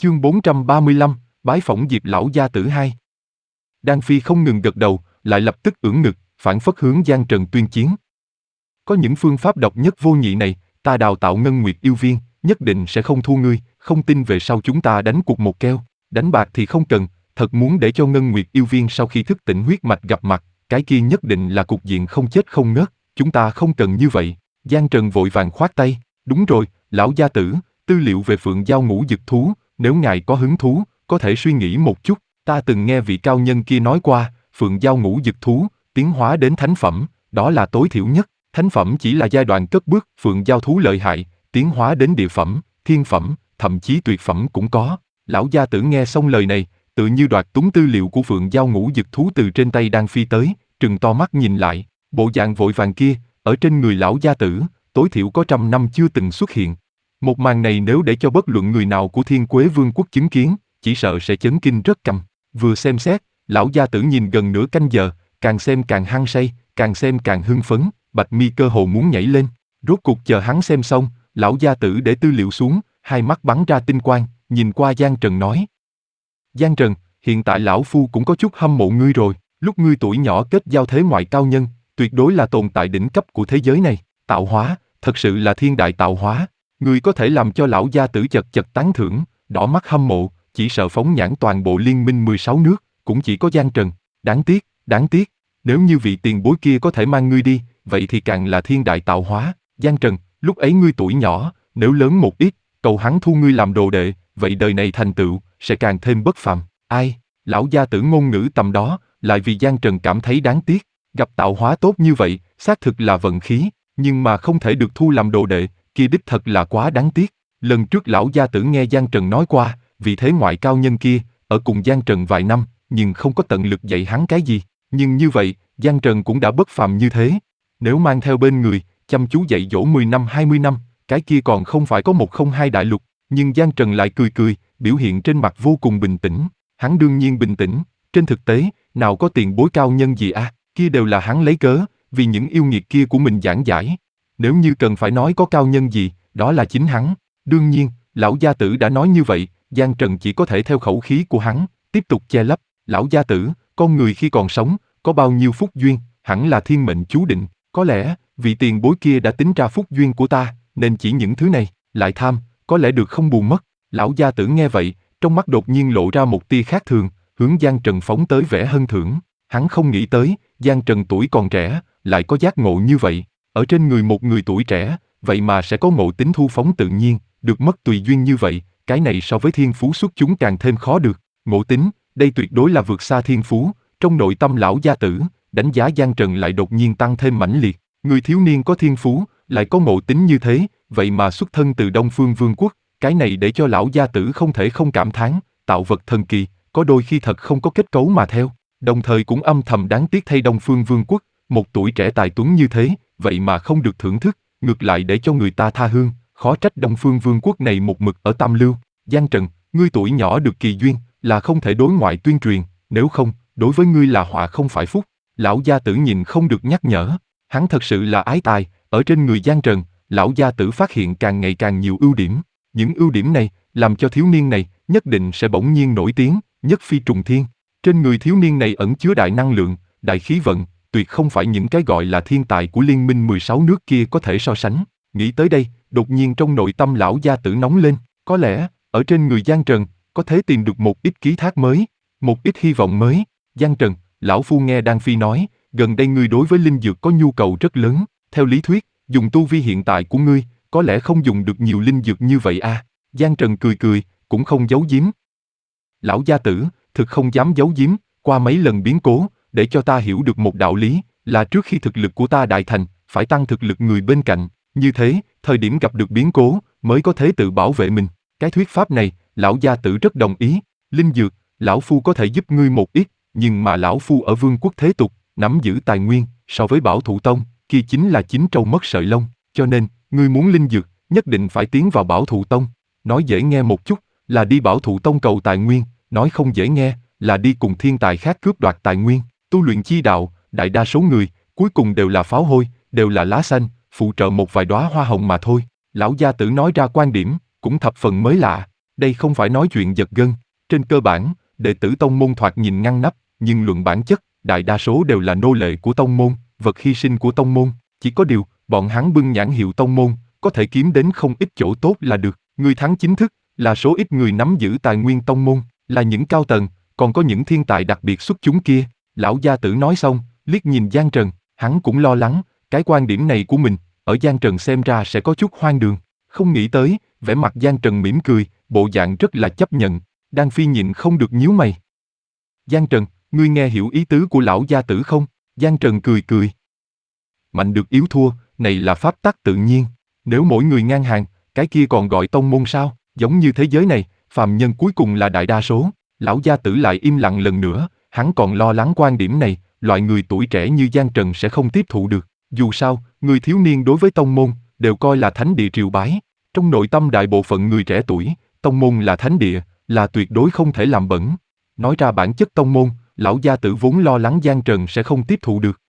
Chương 435, bái phỏng Diệp lão gia tử 2. Đan Phi không ngừng gật đầu, lại lập tức ưỡn ngực, phản phất hướng Giang Trần tuyên chiến. Có những phương pháp độc nhất vô nhị này, ta đào tạo Ngân Nguyệt yêu viên, nhất định sẽ không thua ngươi, không tin về sau chúng ta đánh cuộc một keo, đánh bạc thì không cần, thật muốn để cho Ngân Nguyệt yêu viên sau khi thức tỉnh huyết mạch gặp mặt, cái kia nhất định là cục diện không chết không ngớt, chúng ta không cần như vậy. Giang Trần vội vàng khoát tay, đúng rồi, lão gia tử, tư liệu về Phượng Giao ngũ dực thú, nếu ngài có hứng thú, có thể suy nghĩ một chút, ta từng nghe vị cao nhân kia nói qua, Phượng Giao ngũ dực thú, tiến hóa đến thánh phẩm, đó là tối thiểu nhất, thánh phẩm chỉ là giai đoạn cất bước, Phượng Giao thú lợi hại, tiến hóa đến địa phẩm, thiên phẩm, thậm chí tuyệt phẩm cũng có. Lão gia tử nghe xong lời này, tự như đoạt túng tư liệu của Phượng Giao ngũ dực thú từ trên tay Đan Phi tới, trừng to mắt nhìn lại, bộ dạng vội vàng kia, ở trên người lão gia tử, tối thiểu có 100 năm chưa từng xuất hiện. Một màn này nếu để cho bất luận người nào của Thiên Quế Vương quốc chứng kiến, chỉ sợ sẽ chấn kinh rất căm. Vừa xem xét, lão gia tử nhìn gần nửa canh giờ, càng xem càng hăng say, càng xem càng hưng phấn, bạch mi cơ hồ muốn nhảy lên. Rốt cuộc chờ hắn xem xong, lão gia tử để tư liệu xuống, hai mắt bắn ra tinh quang, nhìn qua Giang Trần nói: Giang Trần, hiện tại lão phu cũng có chút hâm mộ ngươi rồi, lúc ngươi tuổi nhỏ kết giao thế ngoại cao nhân, tuyệt đối là tồn tại đỉnh cấp của thế giới này, tạo hóa, thật sự là thiên đại tạo hóa. Ngươi có thể làm cho lão gia tử chật chật tán thưởng, đỏ mắt hâm mộ, chỉ sợ phóng nhãn toàn bộ liên minh 16 nước, cũng chỉ có Giang Trần. Đáng tiếc, nếu như vị tiền bối kia có thể mang ngươi đi, vậy thì càng là thiên đại tạo hóa. Giang Trần, lúc ấy ngươi tuổi nhỏ, nếu lớn một ít, cầu hắn thu ngươi làm đồ đệ, vậy đời này thành tựu sẽ càng thêm bất phàm. Ai, lão gia tử ngôn ngữ tầm đó, lại vì Giang Trần cảm thấy đáng tiếc, gặp tạo hóa tốt như vậy, xác thực là vận khí, nhưng mà không thể được thu làm đồ đệ, kia đích thật là quá đáng tiếc. Lần trước lão gia tử nghe Giang Trần nói qua, vị thế ngoại cao nhân kia, ở cùng Giang Trần vài năm, nhưng không có tận lực dạy hắn cái gì, nhưng như vậy, Giang Trần cũng đã bất phàm như thế. Nếu mang theo bên người, chăm chú dạy dỗ 10 năm 20 năm, cái kia còn không phải có 102 đại lục, nhưng Giang Trần lại cười, biểu hiện trên mặt vô cùng bình tĩnh. Hắn đương nhiên bình tĩnh, trên thực tế, nào có tiền bối cao nhân gì kia đều là hắn lấy cớ, vì những yêu nghiệt kia của mình giảng giải. Nếu như cần phải nói có cao nhân gì, đó là chính hắn. Đương nhiên, lão gia tử đã nói như vậy, Giang Trần chỉ có thể theo khẩu khí của hắn, tiếp tục che lấp. Lão gia tử, con người khi còn sống, có bao nhiêu phúc duyên, hẳn là thiên mệnh chú định. Có lẽ, vị tiền bối kia đã tính ra phúc duyên của ta, nên chỉ những thứ này, lại tham, có lẽ được không bù mất. Lão gia tử nghe vậy, trong mắt đột nhiên lộ ra một tia khác thường, hướng Giang Trần phóng tới vẻ hân thưởng. Hắn không nghĩ tới, Giang Trần tuổi còn trẻ, lại có giác ngộ như vậy. Ở trên người một người tuổi trẻ, vậy mà sẽ có ngộ tính thu phóng tự nhiên, được mất tùy duyên như vậy, cái này so với thiên phú xuất chúng càng thêm khó được. Ngộ tính, đây tuyệt đối là vượt xa thiên phú. Trong nội tâm lão gia tử, đánh giá Giang Trần lại đột nhiên tăng thêm mãnh liệt. Người thiếu niên có thiên phú, lại có ngộ tính như thế, vậy mà xuất thân từ Đông Phương Vương quốc, cái này để cho lão gia tử không thể không cảm thán, tạo vật thần kỳ, có đôi khi thật không có kết cấu mà theo. Đồng thời cũng âm thầm đáng tiếc thay Đông Phương Vương quốc, một tuổi trẻ tài tuấn như thế, vậy mà không được thưởng thức, ngược lại để cho người ta tha hương, khó trách Đông Phương Vương quốc này một mực ở tam lưu. Giang Trần, ngươi tuổi nhỏ được kỳ duyên, là không thể đối ngoại tuyên truyền, nếu không, đối với ngươi là họa không phải phúc. Lão gia tử nhìn không được nhắc nhở, hắn thật sự là ái tài, ở trên người Giang Trần, lão gia tử phát hiện càng ngày càng nhiều ưu điểm. Những ưu điểm này, làm cho thiếu niên này, nhất định sẽ bỗng nhiên nổi tiếng, nhất phi trùng thiên. Trên người thiếu niên này ẩn chứa đại năng lượng, đại khí vận, tuyệt không phải những cái gọi là thiên tài của liên minh 16 nước kia có thể so sánh. Nghĩ tới đây, đột nhiên trong nội tâm lão gia tử nóng lên, có lẽ, ở trên người Giang Trần, có thể tìm được một ít ký thác mới, một ít hy vọng mới. Giang Trần, lão phu nghe Đan Phi nói, gần đây ngươi đối với linh dược có nhu cầu rất lớn, theo lý thuyết, dùng tu vi hiện tại của ngươi, có lẽ không dùng được nhiều linh dược như vậy Giang Trần cười, cũng không giấu giếm. Lão gia tử, thực không dám giấu giếm, qua mấy lần biến cố, để cho ta hiểu được một đạo lý, là trước khi thực lực của ta đại thành, phải tăng thực lực người bên cạnh, như thế, thời điểm gặp được biến cố, mới có thể tự bảo vệ mình. Cái thuyết pháp này, lão gia tử rất đồng ý. Linh dược, lão phu có thể giúp ngươi một ít, nhưng mà lão phu ở vương quốc thế tục, nắm giữ tài nguyên, so với Bảo Thụ Tông, kia chính là chín trâu mất sợi lông, cho nên, ngươi muốn linh dược, nhất định phải tiến vào Bảo Thụ Tông. Nói dễ nghe một chút, là đi Bảo Thụ Tông cầu tài nguyên, nói không dễ nghe, là đi cùng thiên tài khác cướp đoạt tài nguyên. Tu luyện chi đạo, đại đa số người, cuối cùng đều là pháo hôi, đều là lá xanh, phụ trợ một vài đóa hoa hồng mà thôi. Lão gia tử nói ra quan điểm, cũng thập phần mới lạ. Đây không phải nói chuyện giật gân. Trên cơ bản, đệ tử tông môn thoạt nhìn ngăn nắp, nhưng luận bản chất, đại đa số đều là nô lệ của tông môn, vật hy sinh của tông môn. Chỉ có điều, bọn hắn bưng nhãn hiệu tông môn, có thể kiếm đến không ít chỗ tốt là được. Người thắng chính thức, là số ít người nắm giữ tài nguyên tông môn, là những cao tầng, còn có những thiên tài đặc biệt xuất chúng kia. Lão gia tử nói xong, liếc nhìn Giang Trần, hắn cũng lo lắng, cái quan điểm này của mình, ở Giang Trần xem ra sẽ có chút hoang đường. Không nghĩ tới, vẻ mặt Giang Trần mỉm cười, bộ dạng rất là chấp nhận. Đan Phi nhịn không được nhíu mày. Giang Trần, ngươi nghe hiểu ý tứ của lão gia tử không? Giang Trần cười cười. Mạnh được yếu thua, này là pháp tắc tự nhiên. Nếu mỗi người ngang hàng, cái kia còn gọi tông môn sao? Giống như thế giới này, phàm nhân cuối cùng là đại đa số. Lão gia tử lại im lặng lần nữa, hắn còn lo lắng quan điểm này, loại người tuổi trẻ như Giang Trần sẽ không tiếp thụ được. Dù sao, người thiếu niên đối với tông môn, đều coi là thánh địa triều bái. Trong nội tâm đại bộ phận người trẻ tuổi, tông môn là thánh địa, là tuyệt đối không thể làm bẩn. Nói ra bản chất tông môn, lão gia tử vốn lo lắng Giang Trần sẽ không tiếp thụ được.